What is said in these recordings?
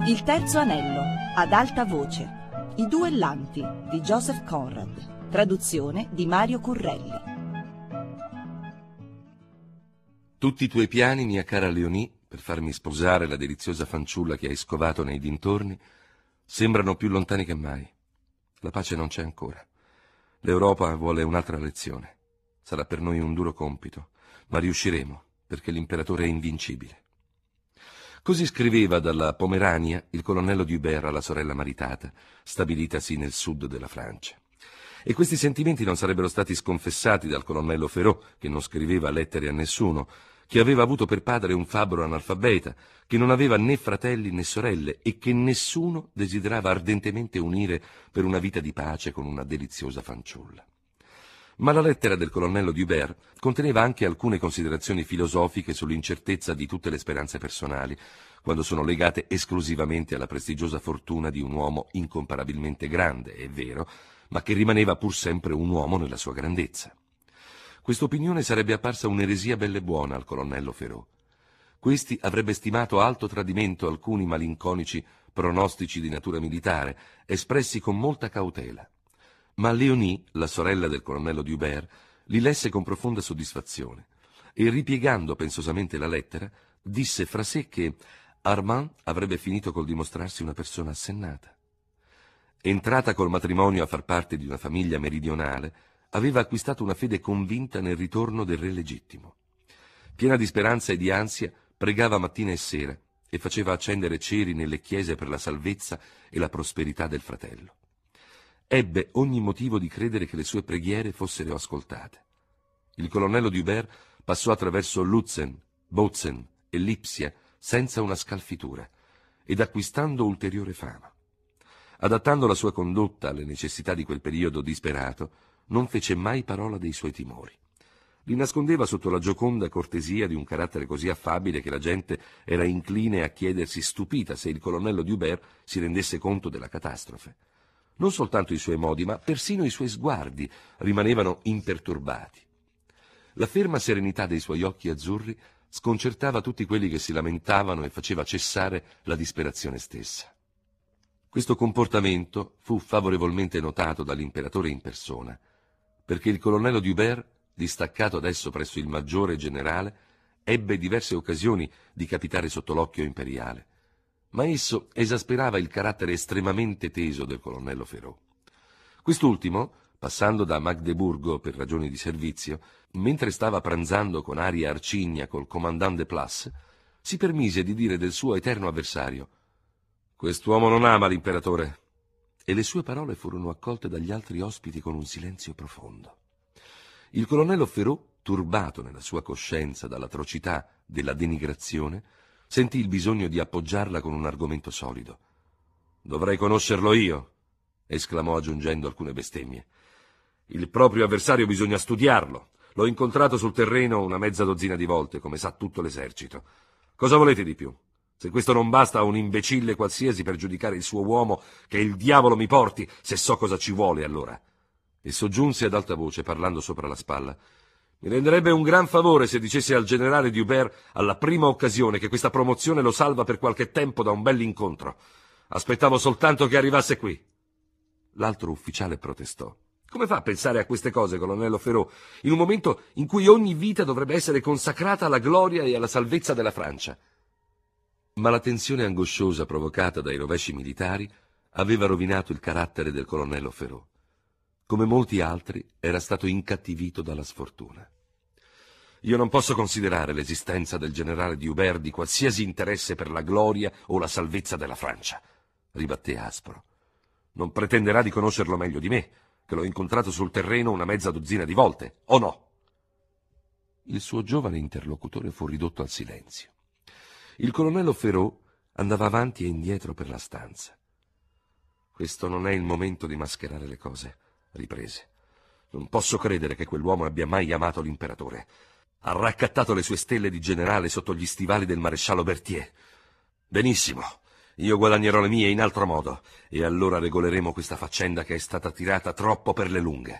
Il terzo anello, ad alta voce. I duellanti di Joseph Conrad. Traduzione di Mario Currelli. Tutti i tuoi piani, mia cara Leonie, per farmi sposare la deliziosa fanciulla che hai scovato nei dintorni, sembrano più lontani che mai. La pace non c'è ancora. L'Europa vuole un'altra lezione. Sarà per noi un duro compito, ma riusciremo, perché l'imperatore è invincibile. Così scriveva dalla Pomerania il colonnello D'Hubert alla sorella maritata, stabilitasi nel sud della Francia. E questi sentimenti non sarebbero stati sconfessati dal colonnello Ferraud, che non scriveva lettere a nessuno, che aveva avuto per padre un fabbro analfabeta, che non aveva né fratelli né sorelle e che nessuno desiderava ardentemente unire per una vita di pace con una deliziosa fanciulla. Ma la lettera del colonnello D'Hubert conteneva anche alcune considerazioni filosofiche sull'incertezza di tutte le speranze personali, quando sono legate esclusivamente alla prestigiosa fortuna di un uomo incomparabilmente grande, è vero, ma che rimaneva pur sempre un uomo nella sua grandezza. Questa opinione sarebbe apparsa un'eresia bella e buona al colonnello Ferraud. Questi avrebbe stimato alto tradimento alcuni malinconici pronostici di natura militare, espressi con molta cautela. Ma Leonie, la sorella del colonnello D'Hubert, li lesse con profonda soddisfazione e, ripiegando pensosamente la lettera, disse fra sé che Armand avrebbe finito col dimostrarsi una persona assennata. Entrata col matrimonio a far parte di una famiglia meridionale, aveva acquistato una fede convinta nel ritorno del re legittimo. Piena di speranza e di ansia, pregava mattina e sera e faceva accendere ceri nelle chiese per la salvezza e la prosperità del fratello. Ebbe ogni motivo di credere che le sue preghiere fossero ascoltate. Il colonnello D'Hubert passò attraverso Lutzen, Bautzen e Lipsia senza una scalfitura ed acquistando ulteriore fama. Adattando la sua condotta alle necessità di quel periodo disperato, non fece mai parola dei suoi timori. Li nascondeva sotto la gioconda cortesia di un carattere così affabile che la gente era incline a chiedersi stupita se il colonnello D'Hubert si rendesse conto della catastrofe. Non soltanto i suoi modi, ma persino i suoi sguardi rimanevano imperturbati. La ferma serenità dei suoi occhi azzurri sconcertava tutti quelli che si lamentavano e faceva cessare la disperazione stessa. Questo comportamento fu favorevolmente notato dall'imperatore in persona, perché il colonnello D'Hubert, distaccato adesso presso il maggiore generale, ebbe diverse occasioni di capitare sotto l'occhio imperiale. Ma esso esasperava il carattere estremamente teso del colonnello Ferraud. Quest'ultimo, passando da Magdeburgo per ragioni di servizio, mentre stava pranzando con aria arcigna col commandant de place, si permise di dire del suo eterno avversario: «Quest'uomo non ama l'imperatore», e le sue parole furono accolte dagli altri ospiti con un silenzio profondo. Il colonnello Ferraud, turbato nella sua coscienza dall'atrocità della denigrazione, sentì il bisogno di appoggiarla con un argomento solido. «Dovrei conoscerlo io», esclamò aggiungendo alcune bestemmie. «Il proprio avversario bisogna studiarlo. L'ho incontrato sul terreno una mezza dozzina di volte, come sa tutto l'esercito. Cosa volete di più? Se questo non basta a un imbecille qualsiasi per giudicare il suo uomo, che il diavolo mi porti, se so cosa ci vuole allora». E soggiunse ad alta voce, parlando sopra la spalla: «Mi renderebbe un gran favore se dicesse al generale D'Hubert alla prima occasione che questa promozione lo salva per qualche tempo da un bell'incontro. Aspettavo soltanto che arrivasse qui». L'altro ufficiale protestò. «Come fa a pensare a queste cose, colonnello Ferraud, in un momento in cui ogni vita dovrebbe essere consacrata alla gloria e alla salvezza della Francia?» Ma la tensione angosciosa provocata dai rovesci militari aveva rovinato il carattere del colonnello Ferraud. Come molti altri, era stato incattivito dalla sfortuna. «Io non posso considerare l'esistenza del generale D'Hubert di qualsiasi interesse per la gloria o la salvezza della Francia», ribatté aspro. «Non pretenderà di conoscerlo meglio di me, che l'ho incontrato sul terreno una mezza dozzina di volte, o no?» Il suo giovane interlocutore fu ridotto al silenzio. Il colonnello Ferraud andava avanti e indietro per la stanza. «Questo non è il momento di mascherare le cose», riprese. «Non posso credere che quell'uomo abbia mai amato l'imperatore. Ha raccattato le sue stelle di generale sotto gli stivali del maresciallo Berthier. Benissimo, io guadagnerò le mie in altro modo, e allora regoleremo questa faccenda che è stata tirata troppo per le lunghe».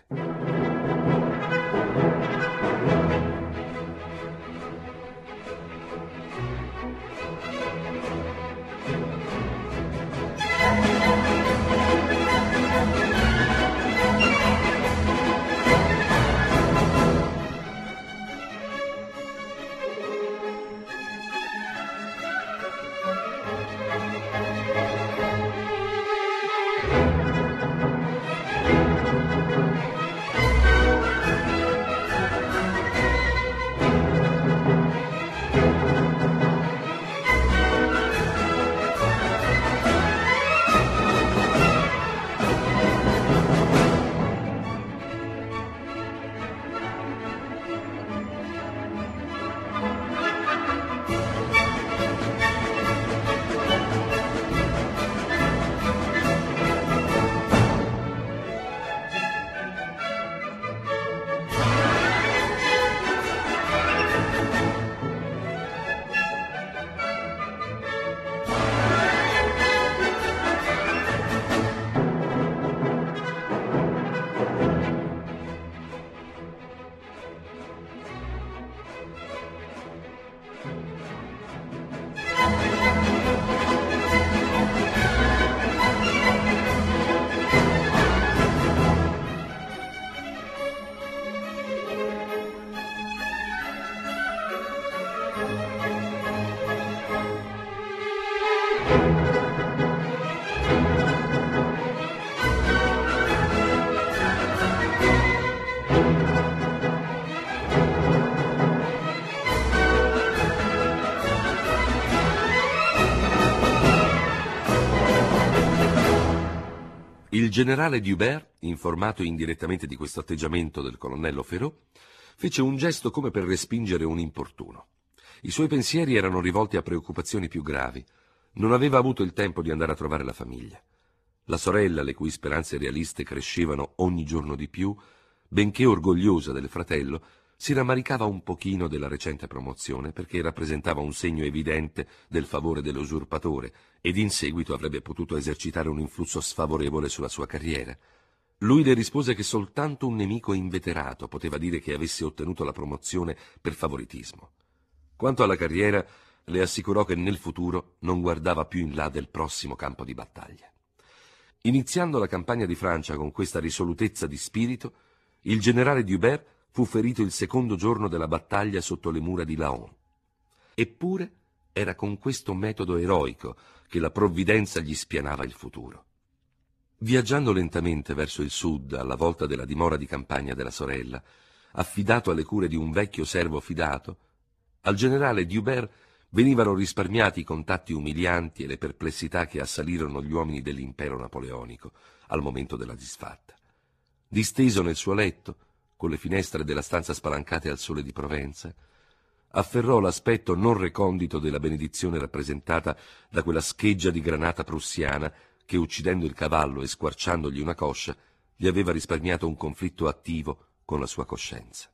Il generale D'Hubert, informato indirettamente di questo atteggiamento del colonnello Ferraud, fece un gesto come per respingere un importuno. I suoi pensieri erano rivolti a preoccupazioni più gravi. Non aveva avuto il tempo di andare a trovare la famiglia. La sorella, le cui speranze realiste crescevano ogni giorno di più, benché orgogliosa del fratello, si rammaricava un pochino della recente promozione perché rappresentava un segno evidente del favore dell'usurpatore ed in seguito avrebbe potuto esercitare un influsso sfavorevole sulla sua carriera. Lui le rispose che soltanto un nemico inveterato poteva dire che avesse ottenuto la promozione per favoritismo. Quanto alla carriera, le assicurò che nel futuro non guardava più in là del prossimo campo di battaglia. Iniziando la campagna di Francia con questa risolutezza di spirito, il generale D'Hubert fu ferito il secondo giorno della battaglia sotto le mura di Laon. Eppure era con questo metodo eroico che la provvidenza gli spianava il futuro. Viaggiando lentamente verso il sud, alla volta della dimora di campagna della sorella, affidato alle cure di un vecchio servo fidato, al generale D'Hubert venivano risparmiati i contatti umilianti e le perplessità che assalirono gli uomini dell'impero napoleonico al momento della disfatta. Disteso nel suo letto, con le finestre della stanza spalancate al sole di Provenza, afferrò l'aspetto non recondito della benedizione rappresentata da quella scheggia di granata prussiana che, uccidendo il cavallo e squarciandogli una coscia, gli aveva risparmiato un conflitto attivo con la sua coscienza.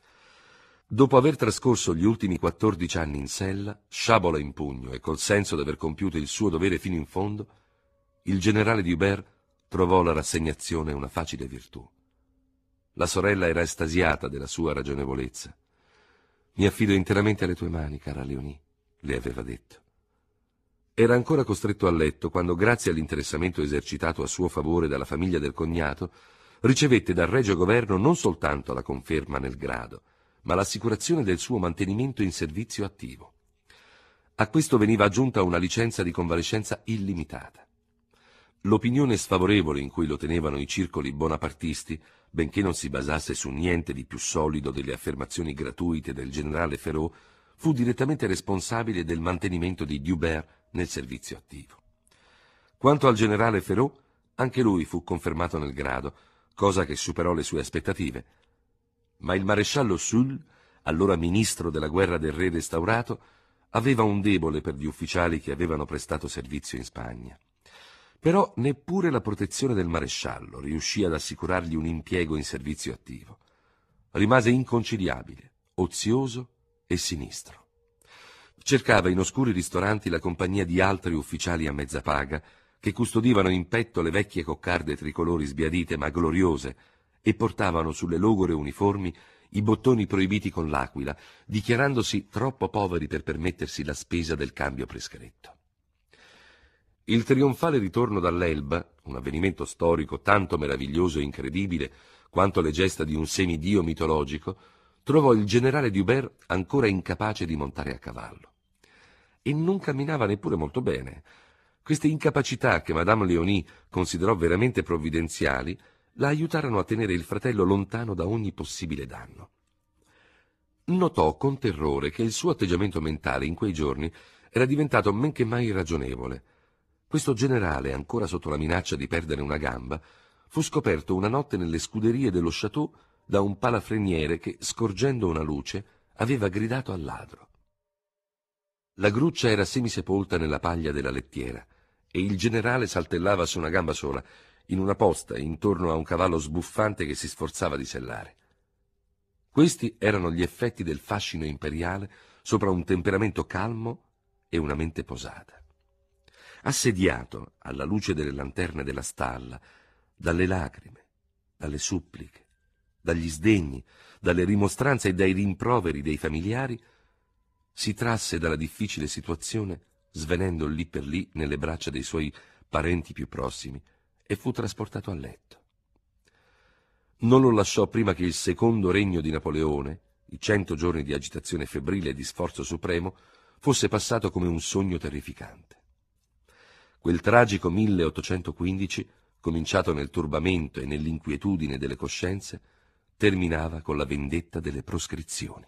Dopo aver trascorso gli ultimi 14 anni in sella, sciabola in pugno e col senso d'aver compiuto il suo dovere fino in fondo, il generale D'Hubert trovò la rassegnazione una facile virtù. La sorella era estasiata della sua ragionevolezza. «Mi affido interamente alle tue mani, cara Léonie», le aveva detto. Era ancora costretto a letto quando, grazie all'interessamento esercitato a suo favore dalla famiglia del cognato, ricevette dal Regio Governo non soltanto la conferma nel grado, ma l'assicurazione del suo mantenimento in servizio attivo. A questo veniva aggiunta una licenza di convalescenza illimitata. L'opinione sfavorevole in cui lo tenevano i circoli bonapartisti, benché non si basasse su niente di più solido delle affermazioni gratuite del generale Ferraud, fu direttamente responsabile del mantenimento di D'Hubert nel servizio attivo. Quanto al generale Ferraud, anche lui fu confermato nel grado, cosa che superò le sue aspettative. Ma il maresciallo Soult, allora ministro della guerra del re restaurato, aveva un debole per gli ufficiali che avevano prestato servizio in Spagna. Però neppure la protezione del maresciallo riuscì ad assicurargli un impiego in servizio attivo. Rimase inconciliabile, ozioso e sinistro. Cercava in oscuri ristoranti la compagnia di altri ufficiali a mezza paga che custodivano in petto le vecchie coccarde tricolori sbiadite ma gloriose e portavano sulle logore uniformi i bottoni proibiti con l'aquila, dichiarandosi troppo poveri per permettersi la spesa del cambio prescritto. Il trionfale ritorno dall'Elba, un avvenimento storico tanto meraviglioso e incredibile quanto le gesta di un semidio mitologico, trovò il generale D'Hubert ancora incapace di montare a cavallo. E non camminava neppure molto bene. Queste incapacità, che Madame Léonie considerò veramente provvidenziali, la aiutarono a tenere il fratello lontano da ogni possibile danno. Notò con terrore che il suo atteggiamento mentale in quei giorni era diventato men che mai irragionevole. Questo generale, ancora sotto la minaccia di perdere una gamba, fu scoperto una notte nelle scuderie dello château da un palafreniere che, scorgendo una luce, aveva gridato al ladro. La gruccia era semisepolta nella paglia della lettiera e il generale saltellava su una gamba sola, in una posta, intorno a un cavallo sbuffante che si sforzava di sellare. Questi erano gli effetti del fascino imperiale sopra un temperamento calmo e una mente posata. Assediato alla luce delle lanterne della stalla, dalle lacrime, dalle suppliche, dagli sdegni, dalle rimostranze e dai rimproveri dei familiari, si trasse dalla difficile situazione svenendo lì per lì nelle braccia dei suoi parenti più prossimi e fu trasportato a letto. Non lo lasciò prima che il secondo regno di Napoleone, i 100 giorni di agitazione febbrile e di sforzo supremo, fosse passato come un sogno terrificante. Quel tragico 1815, cominciato nel turbamento e nell'inquietudine delle coscienze, terminava con la vendetta delle proscrizioni.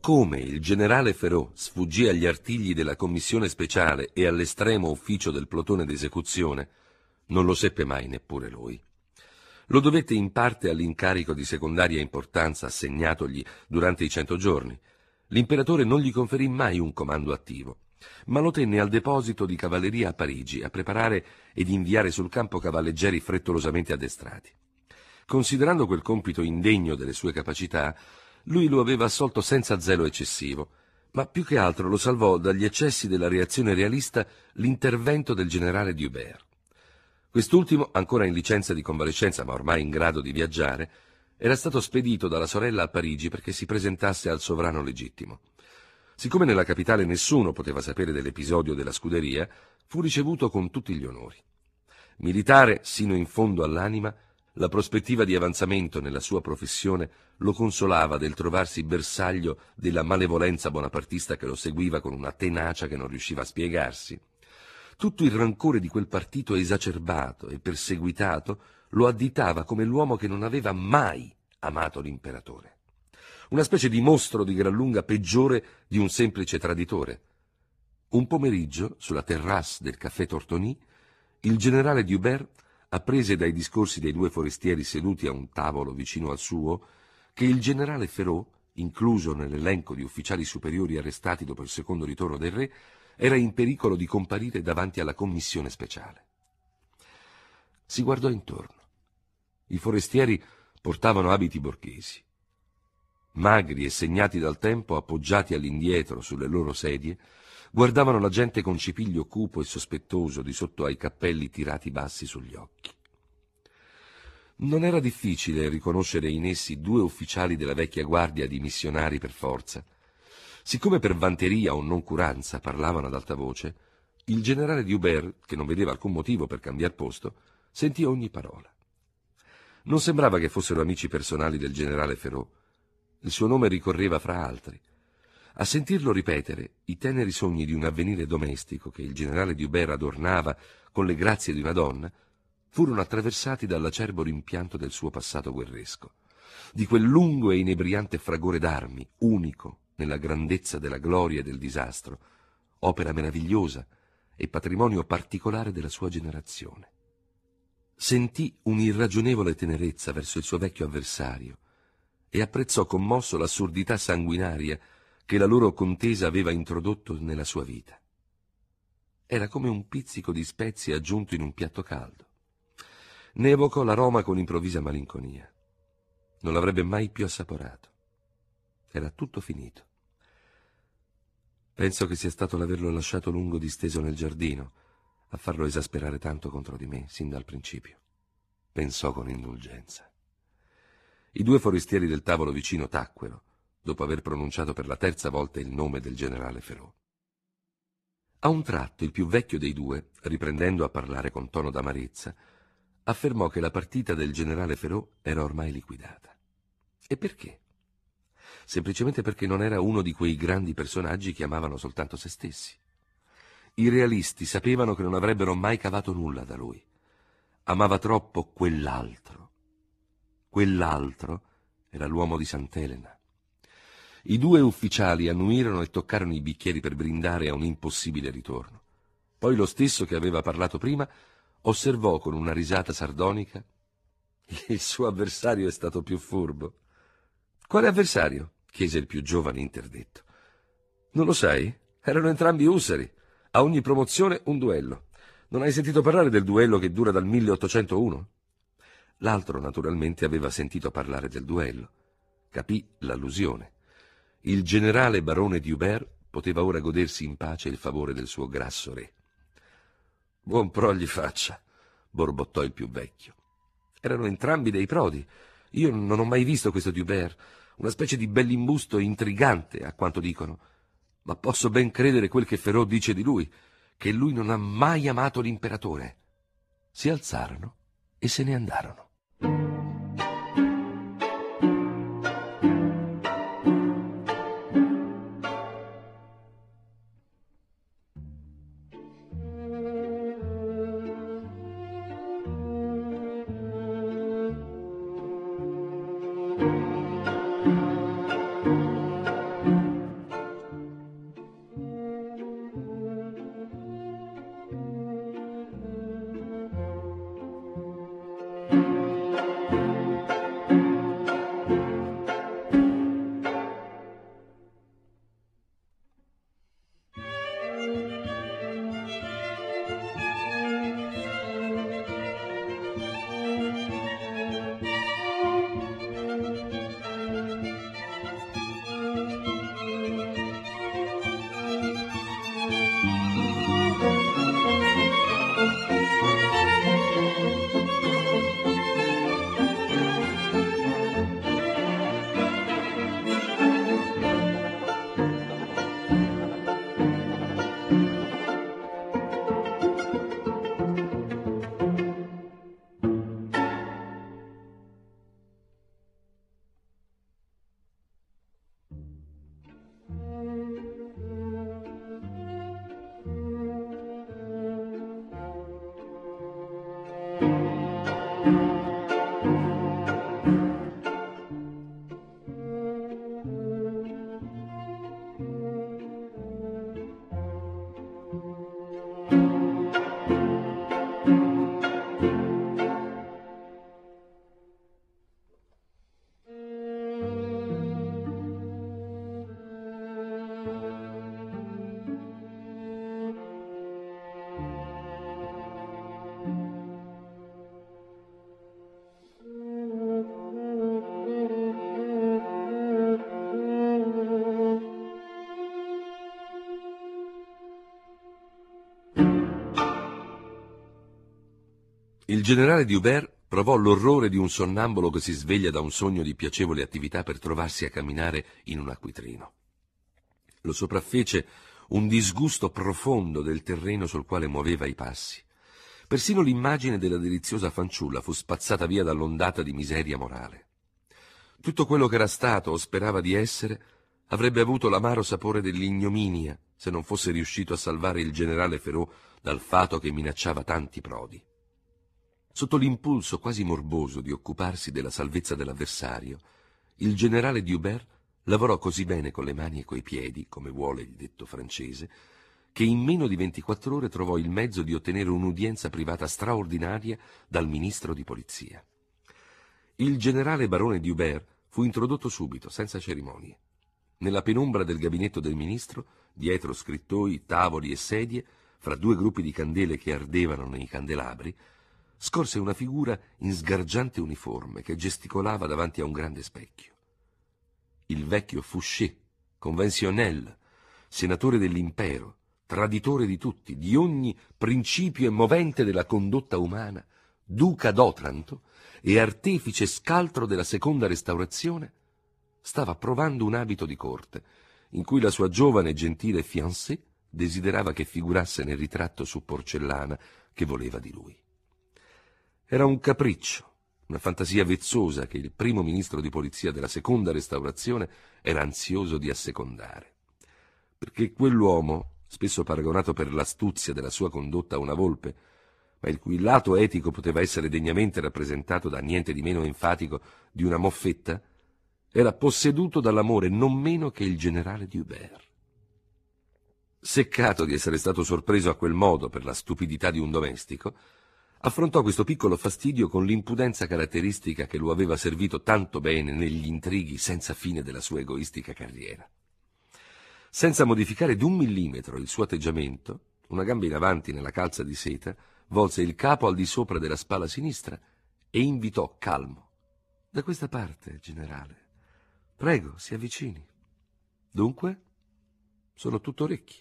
Come il generale Ferraud sfuggì agli artigli della commissione speciale e all'estremo ufficio del plotone d'esecuzione, non lo seppe mai neppure lui. Lo dovette in parte all'incarico di secondaria importanza assegnatogli durante i 100 giorni. L'imperatore non gli conferì mai un comando attivo, ma lo tenne al deposito di cavalleria a Parigi a preparare ed inviare sul campo cavalleggeri frettolosamente addestrati. Considerando quel compito indegno delle sue capacità, lui lo aveva assolto senza zelo eccessivo, ma più che altro lo salvò dagli eccessi della reazione realista l'intervento del generale D'Hubert. Quest'ultimo, ancora in licenza di convalescenza ma ormai in grado di viaggiare, era stato spedito dalla sorella a Parigi perché si presentasse al sovrano legittimo. Siccome nella capitale nessuno poteva sapere dell'episodio della scuderia, fu ricevuto con tutti gli onori. Militare sino in fondo all'anima, la prospettiva di avanzamento nella sua professione lo consolava del trovarsi bersaglio della malevolenza bonapartista che lo seguiva con una tenacia che non riusciva a spiegarsi. Tutto il rancore di quel partito esacerbato e perseguitato lo additava come l'uomo che non aveva mai amato l'imperatore. Una specie di mostro di gran lunga peggiore di un semplice traditore. Un pomeriggio, sulla terrasse del caffè Tortoni, il generale D'Hubert apprese dai discorsi dei due forestieri seduti a un tavolo vicino al suo che il generale Ferraud, incluso nell'elenco di ufficiali superiori arrestati dopo il secondo ritorno del re, era in pericolo di comparire davanti alla commissione speciale. Si guardò intorno. I forestieri portavano abiti borghesi. Magri e segnati dal tempo, appoggiati all'indietro sulle loro sedie, guardavano la gente con cipiglio cupo e sospettoso di sotto ai cappelli tirati bassi sugli occhi. Non era difficile riconoscere in essi due ufficiali della vecchia guardia di missionari per forza. Siccome per vanteria o noncuranza parlavano ad alta voce, il generale D'Hubert, che non vedeva alcun motivo per cambiar posto, sentì ogni parola. Non sembrava che fossero amici personali del generale Ferraud. Il suo nome ricorreva fra altri. A sentirlo ripetere i teneri sogni di un avvenire domestico che il generale D'Hubert adornava con le grazie di una donna, furono attraversati dall'acerbo rimpianto del suo passato guerresco, di quel lungo e inebriante fragore d'armi, unico nella grandezza della gloria e del disastro, opera meravigliosa e patrimonio particolare della sua generazione. Sentì un'irragionevole tenerezza verso il suo vecchio avversario e apprezzò commosso l'assurdità sanguinaria che la loro contesa aveva introdotto nella sua vita. Era come un pizzico di spezie aggiunto in un piatto caldo. Ne evocò l'aroma con improvvisa malinconia. Non l'avrebbe mai più assaporato. Era tutto finito. Penso che sia stato l'averlo lasciato lungo disteso nel giardino a farlo esasperare tanto contro di me, sin dal principio. Pensò con indulgenza. I due forestieri del tavolo vicino tacquero, dopo aver pronunciato per la terza volta il nome del generale Ferraud. A un tratto il più vecchio dei due, riprendendo a parlare con tono d'amarezza, affermò che la partita del generale Ferraud era ormai liquidata. E perché? Semplicemente perché non era uno di quei grandi personaggi che amavano soltanto se stessi. I realisti sapevano che non avrebbero mai cavato nulla da lui. Amava troppo quell'altro. Quell'altro era l'uomo di Sant'Elena. I due ufficiali annuirono e toccarono i bicchieri per brindare a un impossibile ritorno. Poi lo stesso che aveva parlato prima osservò con una risata sardonica: il suo avversario è stato più furbo. Quale avversario? Chiese il più giovane interdetto. Non lo sai? Erano entrambi ussari. A ogni promozione un duello. Non hai sentito parlare del duello che dura dal 1801? L'altro naturalmente aveva sentito parlare del duello. Capì l'allusione. Il generale barone D'Hubert poteva ora godersi in pace il favore del suo grasso re. Buon pro gli faccia, borbottò il più vecchio. Erano entrambi dei prodi. Io non ho mai visto questo D'Hubert, una specie di bell'imbusto intrigante, a quanto dicono. Ma posso ben credere quel che Ferraud dice di lui, che lui non ha mai amato l'imperatore. Si alzarono e se ne andarono. Il generale D'Hubert provò l'orrore di un sonnambulo che si sveglia da un sogno di piacevoli attività per trovarsi a camminare in un acquitrino. Lo sopraffece un disgusto profondo del terreno sul quale muoveva i passi. Persino l'immagine della deliziosa fanciulla fu spazzata via dall'ondata di miseria morale. Tutto quello che era stato o sperava di essere avrebbe avuto l'amaro sapore dell'ignominia se non fosse riuscito a salvare il generale Ferraud dal fato che minacciava tanti prodi. Sotto l'impulso quasi morboso di occuparsi della salvezza dell'avversario, il generale D'Hubert lavorò così bene con le mani e coi piedi, come vuole il detto francese, che in meno di 24 ore trovò il mezzo di ottenere un'udienza privata straordinaria dal ministro di polizia. Il generale barone D'Hubert fu introdotto subito, senza cerimonie. Nella penombra del gabinetto del ministro, dietro scrittoi, tavoli e sedie, fra due gruppi di candele che ardevano nei candelabri, scorse una figura in sgargiante uniforme che gesticolava davanti a un grande specchio. Il vecchio Fouché, conventionnel, senatore dell'impero, traditore di tutti, di ogni principio e movente della condotta umana, duca d'Otranto e artefice scaltro della seconda restaurazione, stava provando un abito di corte, in cui la sua giovane e gentile fiancée desiderava che figurasse nel ritratto su porcellana che voleva di lui. Era un capriccio, una fantasia vezzosa che il primo ministro di polizia della seconda restaurazione era ansioso di assecondare. Perché quell'uomo, spesso paragonato per l'astuzia della sua condotta a una volpe, ma il cui lato etico poteva essere degnamente rappresentato da niente di meno enfatico di una moffetta, era posseduto dall'amore non meno che il generale D'Hubert. Seccato di essere stato sorpreso a quel modo per la stupidità di un domestico, affrontò questo piccolo fastidio con l'impudenza caratteristica che lo aveva servito tanto bene negli intrighi senza fine della sua egoistica carriera. Senza modificare d'1 millimetro il suo atteggiamento, una gamba in avanti nella calza di seta, volse il capo al di sopra della spalla sinistra e invitò calmo: «Da questa parte, generale. Prego, si avvicini. Dunque, sono tutto orecchi».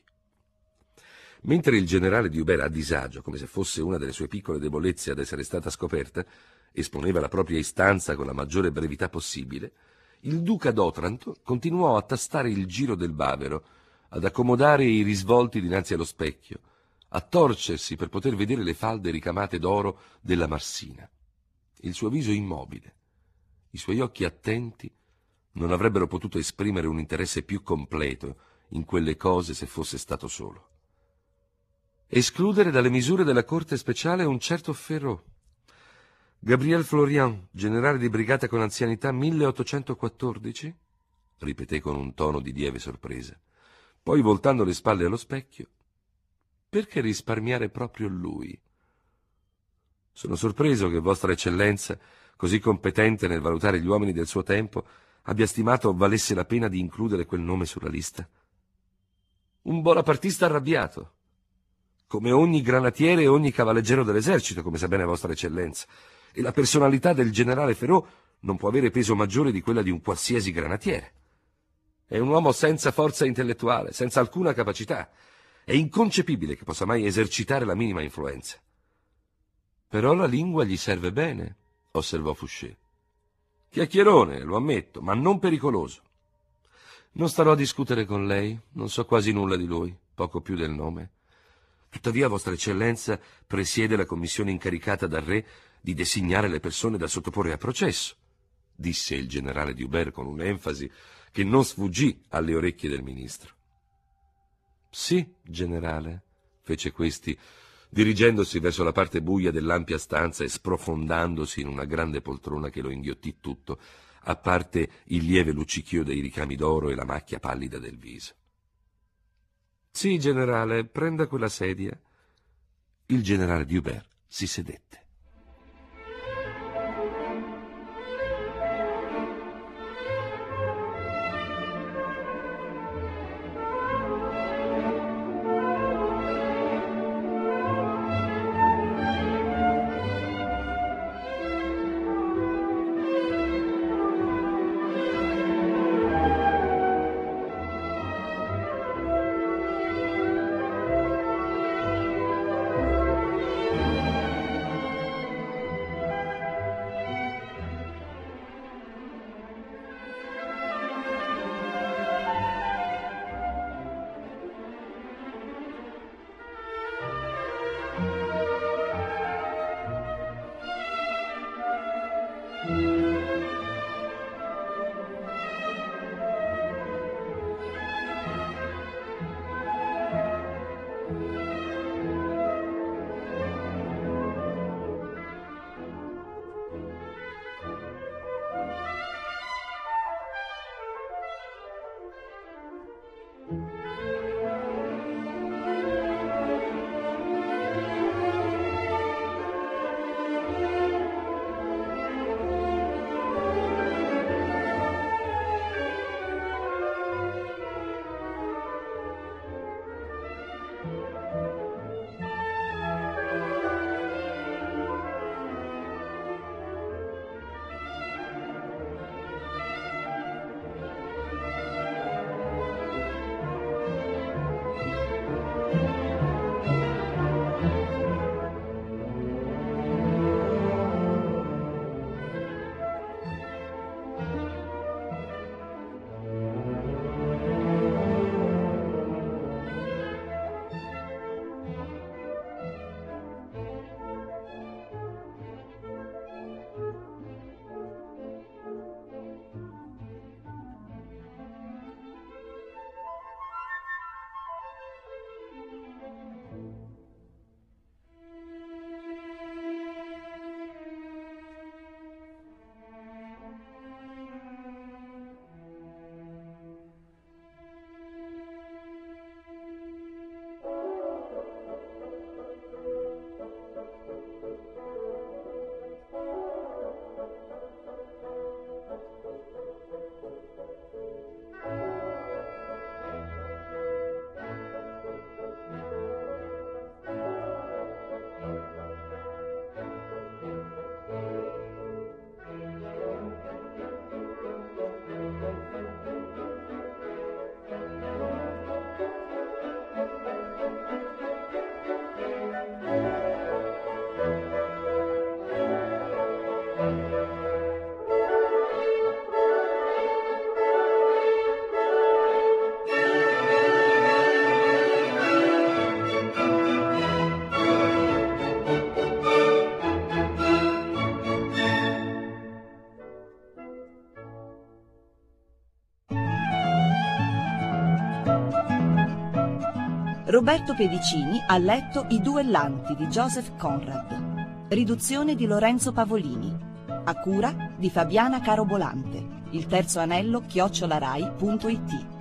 Mentre il generale D'Hubert, a disagio, come se fosse una delle sue piccole debolezze ad essere stata scoperta, esponeva la propria istanza con la maggiore brevità possibile, il duca d'Otranto continuò a tastare il giro del bavero, ad accomodare i risvolti dinanzi allo specchio, a torcersi per poter vedere le falde ricamate d'oro della marsina. Il suo viso immobile, i suoi occhi attenti, non avrebbero potuto esprimere un interesse più completo in quelle cose se fosse stato solo. Escludere dalle misure della corte speciale un certo Ferraud. Gabriel Florian, generale di brigata con anzianità 1814? Ripeté con un tono di lieve sorpresa. Poi, voltando le spalle allo specchio: perché risparmiare proprio lui? Sono sorpreso che Vostra Eccellenza, così competente nel valutare gli uomini del suo tempo, abbia stimato valesse la pena di includere quel nome sulla lista. Un bonapartista arrabbiato, come ogni granatiere e ogni cavalleggero dell'esercito, come sa bene Vostra Eccellenza, e la personalità del generale Ferraud non può avere peso maggiore di quella di un qualsiasi granatiere. È un uomo senza forza intellettuale, senza alcuna capacità. È inconcepibile che possa mai esercitare la minima influenza. Però la lingua gli serve bene, osservò Fouché. Chiacchierone, lo ammetto, ma non pericoloso. Non starò a discutere con lei, non so quasi nulla di lui, poco più del nome. Tuttavia Vostra Eccellenza presiede la commissione incaricata dal re di designare le persone da sottoporre a processo, disse il generale D'Hubert con un'enfasi che non sfuggì alle orecchie del ministro. Sì, generale, fece questi, dirigendosi verso la parte buia dell'ampia stanza e sprofondandosi in una grande poltrona che lo inghiottì tutto, a parte il lieve luccichio dei ricami d'oro e la macchia pallida del viso. Sì, generale, prenda quella sedia. Il generale D'Hubert si sedette. Roberto Pedicini ha letto I duellanti di Joseph Conrad. Riduzione di Lorenzo Pavolini. A cura di Fabiana Carobolante. Il terzo anello @rai.it